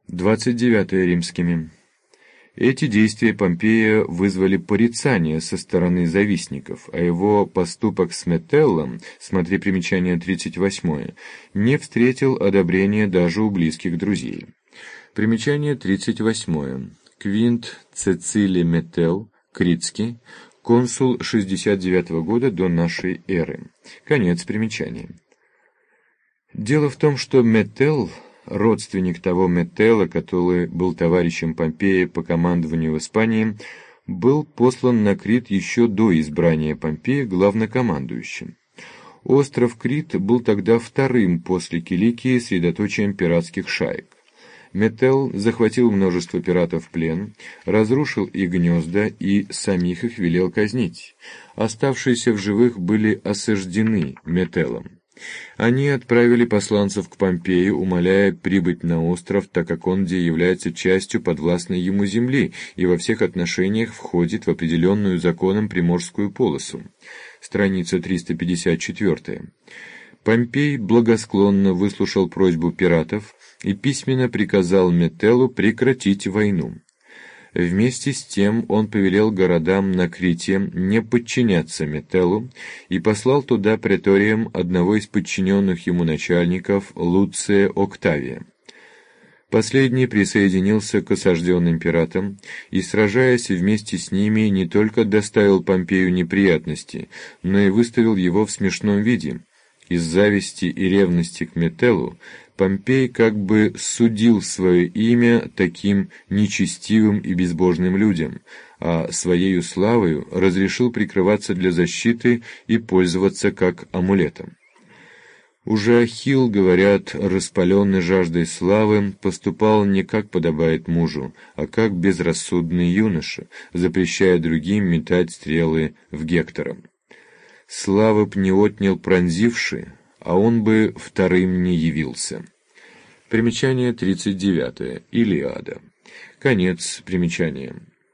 29 римскими. Эти действия Помпея вызвали порицание со стороны завистников, а его поступок с Метеллом, смотри примечание 38, не встретил одобрения даже у близких друзей. Примечание 38. Квинт Цецилий Метелл, Критский, консул 69 года до нашей эры. Конец примечания. Дело в том, что Метелл, родственник того Метелла, который был товарищем Помпея по командованию в Испании, был послан на Крит еще до избрания Помпея главнокомандующим. Остров Крит был тогда вторым после Киликии средоточием пиратских шаек. Метелл захватил множество пиратов в плен, разрушил их гнезда и самих их велел казнить. Оставшиеся в живых были осаждены Метеллом. Они отправили посланцев к Помпею, умоляя прибыть на остров, так как он где является частью подвластной ему земли и во всех отношениях входит в определенную законом Приморскую полосу. Страница 354. Помпей благосклонно выслушал просьбу пиратов и письменно приказал Метеллу прекратить войну. Вместе с тем он повелел городам на Крите не подчиняться Метеллу и послал туда преторием одного из подчиненных ему начальников Луция Октавия. Последний присоединился к осажденным пиратам и, сражаясь вместе с ними, не только доставил Помпею неприятности, но и выставил его в смешном виде. Из зависти и ревности к Метеллу Помпей как бы судил свое имя таким нечестивым и безбожным людям, а своею славою разрешил прикрываться для защиты и пользоваться как амулетом. Уже Ахилл, говорят, распаленный жаждой славы, поступал не как подобает мужу, а как безрассудный юноша, запрещая другим метать стрелы в Гектора. Славы б не отнял пронзивший, а он бы вторым не явился. Примечание 39. Илиада. Конец примечания.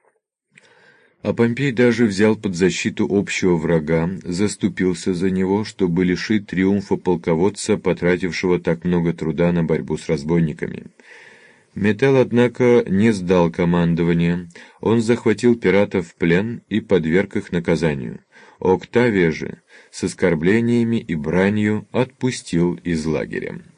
А Помпей даже взял под защиту общего врага, заступился за него, чтобы лишить триумфа полководца, потратившего так много труда на борьбу с разбойниками. Метелл, однако, не сдал командование, он захватил пиратов в плен и подверг их наказанию. Октавия же с оскорблениями и бранью отпустил из лагеря.